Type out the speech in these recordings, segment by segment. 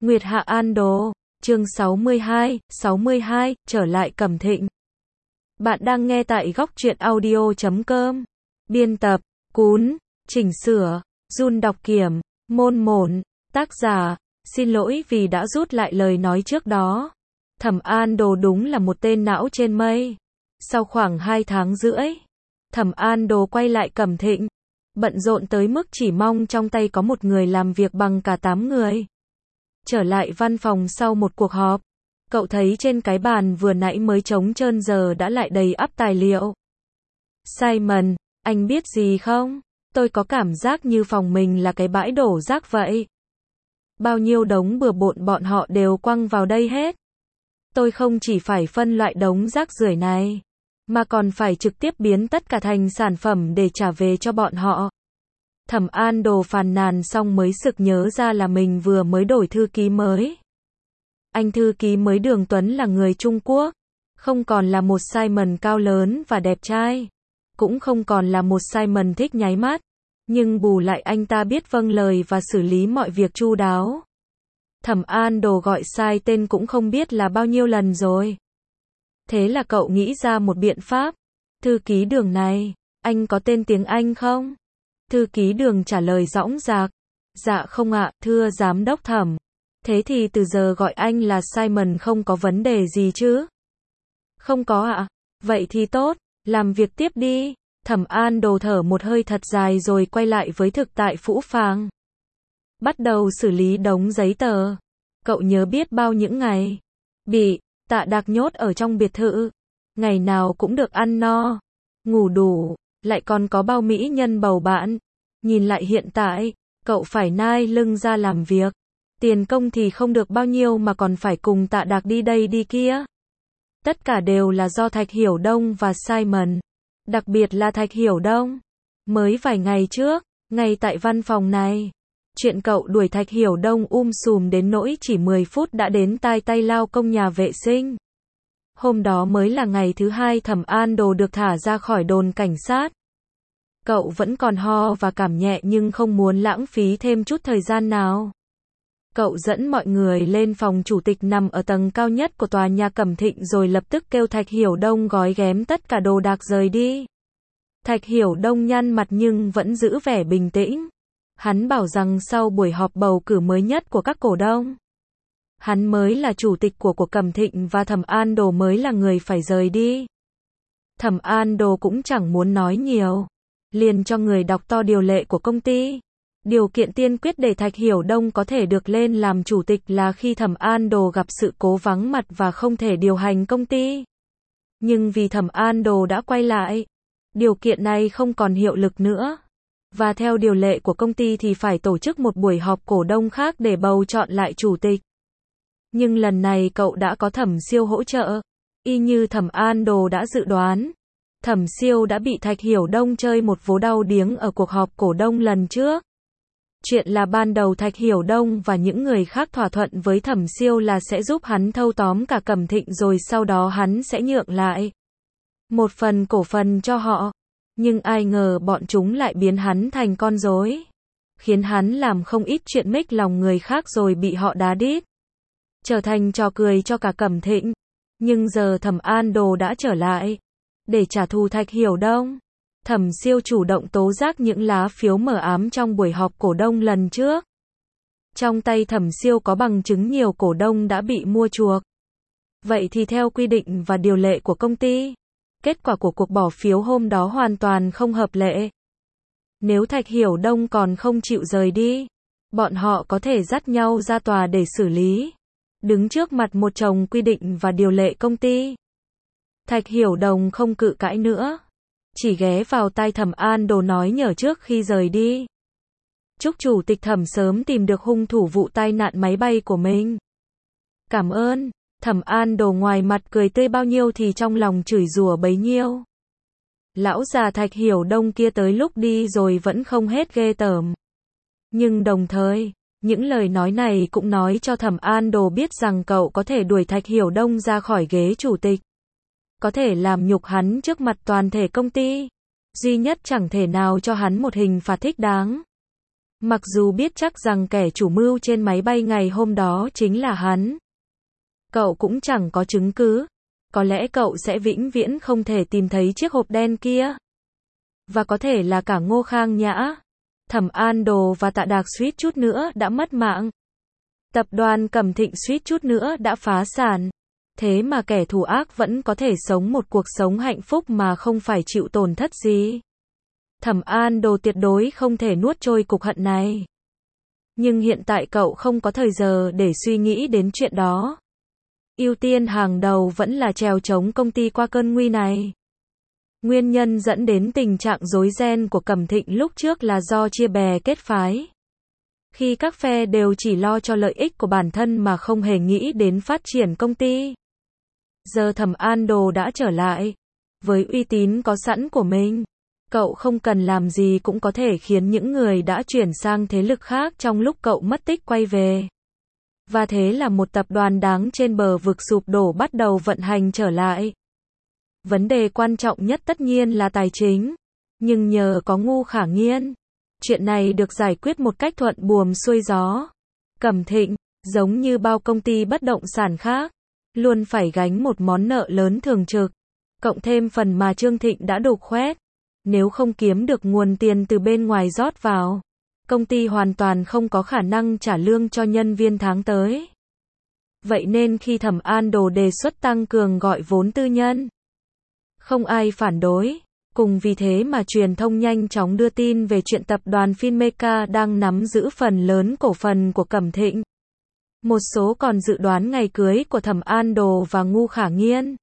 Nguyệt Hạ An Đồ, chương 62, trở lại Cẩm Thịnh. Bạn đang nghe tại góc truyện audio.com. Biên tập, Cún, chỉnh sửa, Jun đọc kiểm, Môn Mổn, tác giả, xin lỗi vì đã rút lại lời nói trước đó. Thẩm An Đồ đúng là một tên não trên mây. Sau khoảng 2 tháng rưỡi, Thẩm An Đồ quay lại Cẩm Thịnh, bận rộn tới mức chỉ mong trong tay có một người làm việc bằng cả 8 người. Trở lại văn phòng sau một cuộc họp, cậu thấy trên cái bàn vừa nãy mới trống trơn giờ đã lại đầy ắp tài liệu. Simon, anh biết gì không? Tôi có cảm giác như phòng mình là cái bãi đổ rác vậy. Bao nhiêu đống bừa bộn bọn họ đều quăng vào đây hết. Tôi không chỉ phải phân loại đống rác rưởi này, mà còn phải trực tiếp biến tất cả thành sản phẩm để trả về cho bọn họ. Thẩm An Đồ phàn nàn xong mới sực nhớ ra là mình vừa mới đổi thư ký mới. Anh thư ký mới Đường Tuấn là người Trung Quốc, không còn là một Simon cao lớn và đẹp trai, cũng không còn là một Simon thích nháy mắt, nhưng bù lại anh ta biết vâng lời và xử lý mọi việc chu đáo. Thẩm An Đồ gọi sai tên cũng không biết là bao nhiêu lần rồi. Thế là cậu nghĩ ra một biện pháp. Thư ký Đường này, anh có tên tiếng Anh không? Thư ký Đường trả lời dõng dạc. Dạ không ạ, thưa giám đốc Thẩm. Thế thì từ giờ gọi anh là Simon không có vấn đề gì chứ? Không có ạ. Vậy thì tốt, làm việc tiếp đi. Thẩm An Đồ thở một hơi thật dài rồi quay lại với thực tại phũ phàng. Bắt đầu xử lý đống giấy tờ. Cậu nhớ biết bao những ngày bị Tạ Đạc nhốt ở trong biệt thự, ngày nào cũng được ăn no, ngủ đủ, lại còn có bao mỹ nhân bầu bạn. Nhìn lại hiện tại, cậu phải nai lưng ra làm việc. Tiền công thì không được bao nhiêu mà còn phải cùng Tạ Đạc đi đây đi kia. Tất cả đều là do Thạch Hiểu Đông và Simon. Đặc biệt là Thạch Hiểu Đông. Mới vài ngày trước, ngay tại văn phòng này, chuyện cậu đuổi Thạch Hiểu Đông sùm đến nỗi chỉ 10 phút đã đến tai tay lao công nhà vệ sinh. Hôm đó mới là ngày thứ 2 Thẩm An Đồ được thả ra khỏi đồn cảnh sát. Cậu vẫn còn ho và cảm nhẹ nhưng không muốn lãng phí thêm chút thời gian nào. Cậu dẫn mọi người lên phòng chủ tịch nằm ở tầng cao nhất của tòa nhà Cẩm Thịnh rồi lập tức kêu Thạch Hiểu Đông gói ghém tất cả đồ đạc rời đi. Thạch Hiểu Đông nhăn mặt nhưng vẫn giữ vẻ bình tĩnh. Hắn bảo rằng sau buổi họp bầu cử mới nhất của các cổ đông, hắn mới là chủ tịch của Cẩm Thịnh và Thẩm An Đồ mới là người phải rời đi. Thẩm An Đồ cũng chẳng muốn nói nhiều, liền cho người đọc to điều lệ của công ty. Điều kiện tiên quyết để Thạch Hiểu Đông có thể được lên làm chủ tịch là khi Thẩm An Đồ gặp sự cố vắng mặt và không thể điều hành công ty. Nhưng vì Thẩm An Đồ đã quay lại, điều kiện này không còn hiệu lực nữa. Và theo điều lệ của công ty thì phải tổ chức một buổi họp cổ đông khác để bầu chọn lại chủ tịch. Nhưng lần này cậu đã có Thẩm Siêu hỗ trợ. Y như Thẩm An Đồ đã dự đoán, Thẩm Siêu đã bị Thạch Hiểu Đông chơi một vố đau điếng ở cuộc họp cổ đông lần trước. Chuyện là ban đầu Thạch Hiểu Đông và những người khác thỏa thuận với Thẩm Siêu là sẽ giúp hắn thâu tóm cả Cẩm Thịnh rồi sau đó hắn sẽ nhượng lại một phần cổ phần cho họ. Nhưng ai ngờ bọn chúng lại biến hắn thành con rối, khiến hắn làm không ít chuyện mếch lòng người khác rồi bị họ đá đít, trở thành trò cười cho cả Cẩm Thịnh. Nhưng giờ Thẩm An Đồ đã trở lại để trả thù Thạch Hiểu Đông. Thẩm Siêu chủ động tố giác những lá phiếu mờ ám trong buổi họp cổ đông lần trước. Trong tay Thẩm Siêu có bằng chứng nhiều cổ đông đã bị mua chuộc. Vậy thì theo quy định và điều lệ của công ty, kết quả của cuộc bỏ phiếu hôm đó hoàn toàn không hợp lệ. Nếu Thạch Hiểu Đông còn không chịu rời đi, bọn họ có thể dắt nhau ra tòa để xử lý, đứng trước mặt một chồng quy định và điều lệ công ty. Thạch Hiểu Đông không cự cãi nữa, chỉ ghé vào tai Thẩm An Đồ nói nhở trước khi rời đi. Chúc chủ tịch Thẩm sớm tìm được hung thủ vụ tai nạn máy bay của mình. Cảm ơn. Thẩm An Đồ ngoài mặt cười tươi bao nhiêu thì trong lòng chửi rủa bấy nhiêu. Lão già Thạch Hiểu Đông kia tới lúc đi rồi vẫn không hết ghê tởm. Nhưng đồng thời, những lời nói này cũng nói cho Thẩm An Đồ biết rằng cậu có thể đuổi Thạch Hiểu Đông ra khỏi ghế chủ tịch. Có thể làm nhục hắn trước mặt toàn thể công ty. Duy nhất chẳng thể nào cho hắn một hình phạt thích đáng. Mặc dù biết chắc rằng kẻ chủ mưu trên máy bay ngày hôm đó chính là hắn. Cậu cũng chẳng có chứng cứ. Có lẽ cậu sẽ vĩnh viễn không thể tìm thấy chiếc hộp đen kia. Và có thể là cả Ngô Khang Nhã, Thẩm An Đồ và Tạ Đạc suýt chút nữa đã mất mạng. Tập đoàn Cẩm Thịnh suýt chút nữa đã phá sản. Thế mà kẻ thù ác vẫn có thể sống một cuộc sống hạnh phúc mà không phải chịu tổn thất gì. Thẩm An Đồ tuyệt đối không thể nuốt trôi cục hận này. Nhưng hiện tại cậu không có thời giờ để suy nghĩ đến chuyện đó. Ưu tiên hàng đầu vẫn là trèo chống công ty qua cơn nguy này. Nguyên nhân dẫn đến tình trạng rối ren của Cẩm Thịnh lúc trước là do chia bè kết phái. Khi các phe đều chỉ lo cho lợi ích của bản thân mà không hề nghĩ đến phát triển công ty. Giờ Thẩm An Đồ đã trở lại. Với uy tín có sẵn của mình, cậu không cần làm gì cũng có thể khiến những người đã chuyển sang thế lực khác trong lúc cậu mất tích quay về. Và thế là một tập đoàn đáng trên bờ vực sụp đổ bắt đầu vận hành trở lại. Vấn đề quan trọng nhất tất nhiên là tài chính. Nhưng nhờ có Ngu Khả Nghiên, chuyện này được giải quyết một cách thuận buồm xuôi gió. Cẩm Thịnh, giống như bao công ty bất động sản khác, luôn phải gánh một món nợ lớn thường trực. Cộng thêm phần mà Trương Thịnh đã đục khoét. Nếu không kiếm được nguồn tiền từ bên ngoài rót vào, công ty hoàn toàn không có khả năng trả lương cho nhân viên tháng tới. Vậy nên khi Thẩm An Đồ đề xuất tăng cường gọi vốn tư nhân, không ai phản đối. Cùng vì thế mà truyền thông nhanh chóng đưa tin về chuyện tập đoàn Finmeca đang nắm giữ phần lớn cổ phần của Cẩm Thịnh. Một số còn dự đoán ngày cưới của Thẩm An Đồ và Ngu Khả Nghiên.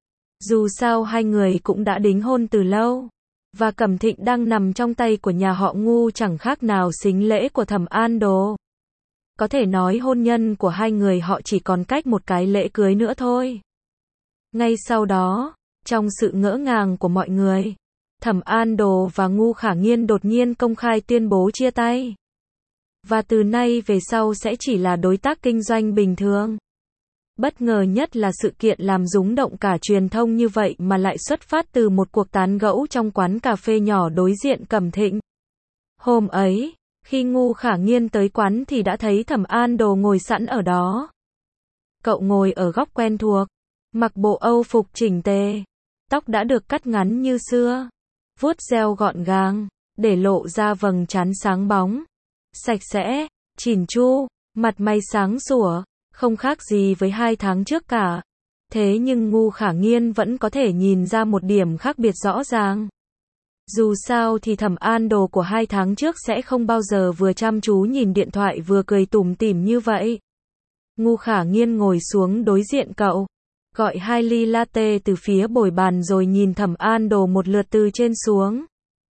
Dù sao hai người cũng đã đính hôn từ lâu. Và Cẩm Thịnh đang nằm trong tay của nhà họ Ngu chẳng khác nào sính lễ của Thẩm An Đồ. Có thể nói hôn nhân của hai người họ chỉ còn cách một cái lễ cưới nữa thôi. Ngay sau đó, trong sự ngỡ ngàng của mọi người, Thẩm An Đồ và Ngu Khả Nghiên đột nhiên công khai tuyên bố chia tay. Và từ nay về sau sẽ chỉ là đối tác kinh doanh bình thường. Bất ngờ nhất là sự kiện làm rúng động cả truyền thông như vậy mà lại xuất phát từ một cuộc tán gẫu trong quán cà phê nhỏ đối diện Cẩm Thịnh. Hôm ấy, khi Ngu Khả Nghiên tới quán thì đã thấy Thẩm An Đồ ngồi sẵn ở đó. Cậu ngồi ở góc quen thuộc, mặc bộ Âu phục chỉnh tề, tóc đã được cắt ngắn như xưa, vuốt gel gọn gàng, để lộ ra vầng trán sáng bóng, sạch sẽ, chỉn chu, mặt mày sáng sủa. Không khác gì với 2 tháng trước cả. Thế nhưng Ngu Khả Nghiên vẫn có thể nhìn ra một điểm khác biệt rõ ràng. Dù sao thì Thẩm An Đồ của 2 tháng trước sẽ không bao giờ vừa chăm chú nhìn điện thoại vừa cười tủm tỉm như vậy. Ngu Khả Nghiên ngồi xuống đối diện cậu, gọi 2 ly latte từ phía bồi bàn rồi nhìn Thẩm An Đồ một lượt từ trên xuống.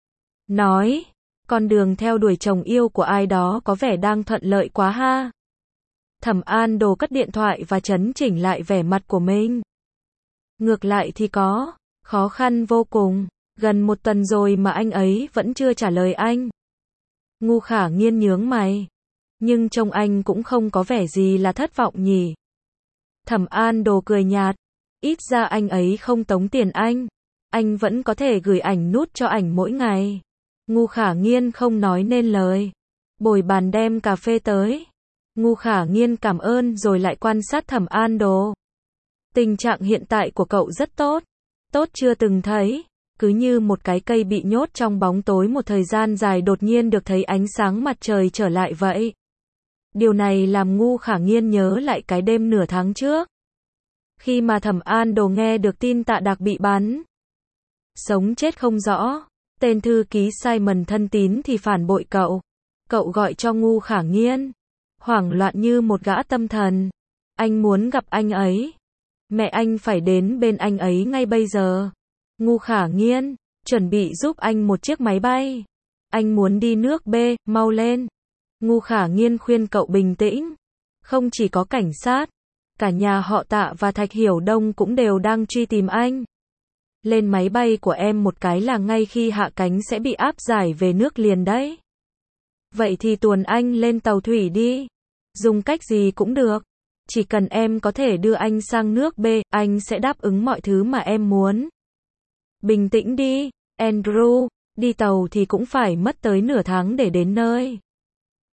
Nói, con đường theo đuổi chồng yêu của ai đó có vẻ đang thuận lợi quá ha. Thẩm An Đồ cất điện thoại và chấn chỉnh lại vẻ mặt của mình. Ngược lại thì có, khó khăn vô cùng, gần 1 tuần rồi mà anh ấy vẫn chưa trả lời anh. Ngu Khả Nghiên nhướng mày. Nhưng trông anh cũng không có vẻ gì là thất vọng nhỉ. Thẩm An Đồ cười nhạt. Ít ra anh ấy không tống tiền anh vẫn có thể gửi ảnh nút cho ảnh mỗi ngày. Ngu Khả Nghiên không nói nên lời. Bồi bàn đem cà phê tới. Ngu Khả Nghiên cảm ơn rồi lại quan sát Thẩm An Đồ. Tình trạng hiện tại của cậu rất tốt. Tốt chưa từng thấy. Cứ như một cái cây bị nhốt trong bóng tối một thời gian dài đột nhiên được thấy ánh sáng mặt trời trở lại vậy. Điều này làm Ngu Khả Nghiên nhớ lại cái đêm nửa tháng trước. Khi mà Thẩm An Đồ nghe được tin Tạ Đạc bị bắn. Sống chết không rõ. Tên thư ký Simon thân tín thì phản bội cậu. Cậu gọi cho Ngu Khả Nghiên. Hoảng loạn như một gã tâm thần. Anh muốn gặp anh ấy. Mẹ anh phải đến bên anh ấy ngay bây giờ. Ngu Khả Nghiên, chuẩn bị giúp anh một chiếc máy bay. Anh muốn đi nước B, mau lên. Ngu Khả Nghiên khuyên cậu bình tĩnh. Không chỉ có cảnh sát, cả nhà họ Tạ và Thạch Hiểu Đông cũng đều đang truy tìm anh. Lên máy bay của em một cái là ngay khi hạ cánh sẽ bị áp giải về nước liền đấy. Vậy thì tuồn anh lên tàu thủy đi. Dùng cách gì cũng được. Chỉ cần em có thể đưa anh sang nước B, anh sẽ đáp ứng mọi thứ mà em muốn. Bình tĩnh đi, Andrew, đi tàu thì cũng phải mất tới nửa tháng để đến nơi.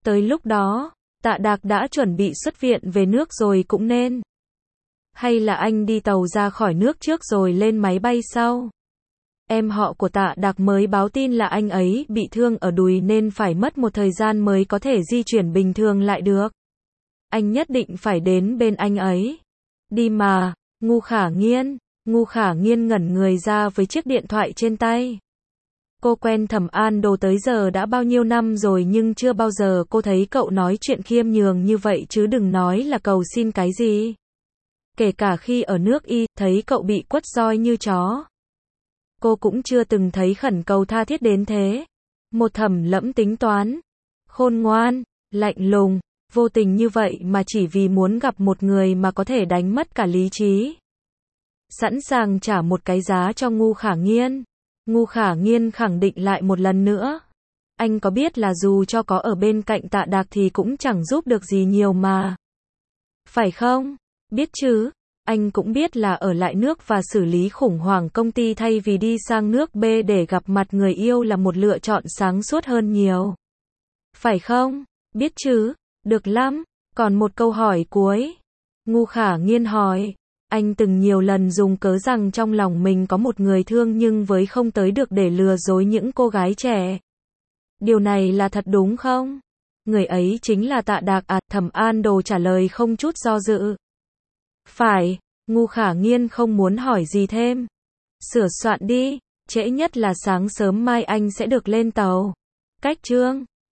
Tới lúc đó, Tạ Đạc đã chuẩn bị xuất viện về nước rồi cũng nên. Hay là anh đi tàu ra khỏi nước trước rồi lên máy bay sau? Em họ của Tạ Đạc mới báo tin là anh ấy bị thương ở đùi nên phải mất một thời gian mới có thể di chuyển bình thường lại được. Anh nhất định phải đến bên anh ấy. Đi mà, Ngu Khả Nghiên. Ngu Khả Nghiên ngẩn người ra với chiếc điện thoại trên tay. Cô quen Thẩm An Đồ tới giờ đã bao nhiêu năm rồi nhưng chưa bao giờ cô thấy cậu nói chuyện khiêm nhường như vậy chứ đừng nói là cầu xin cái gì. Kể cả khi ở nước Y, thấy cậu bị quất roi như chó. Cô cũng chưa từng thấy khẩn cầu tha thiết đến thế. Một Thẩm Lẫm tính toán, khôn ngoan, lạnh lùng, vô tình như vậy mà chỉ vì muốn gặp một người mà có thể đánh mất cả lý trí. Sẵn sàng trả một cái giá cho Ngu Khả Nghiên. Ngu Khả Nghiên khẳng định lại một lần nữa. Anh có biết là dù cho có ở bên cạnh Tạ Đạc thì cũng chẳng giúp được gì nhiều mà. Phải không? Biết chứ. Anh cũng biết là ở lại nước và xử lý khủng hoảng công ty thay vì đi sang nước B để gặp mặt người yêu là một lựa chọn sáng suốt hơn nhiều. Phải không? Biết chứ. Được lắm. Còn một câu hỏi cuối. Ngu Khả Nghiên hỏi. Anh từng nhiều lần dùng cớ rằng trong lòng mình có một người thương nhưng với không tới được để lừa dối những cô gái trẻ. Điều này là thật đúng không? Người ấy chính là Tạ Đạc à? Thẩm An Đồ trả lời không chút do dự. Phải. Ngu Khả Nghiên không muốn hỏi gì thêm. Sửa soạn đi, trễ nhất là sáng sớm mai anh sẽ được lên tàu. Cách chương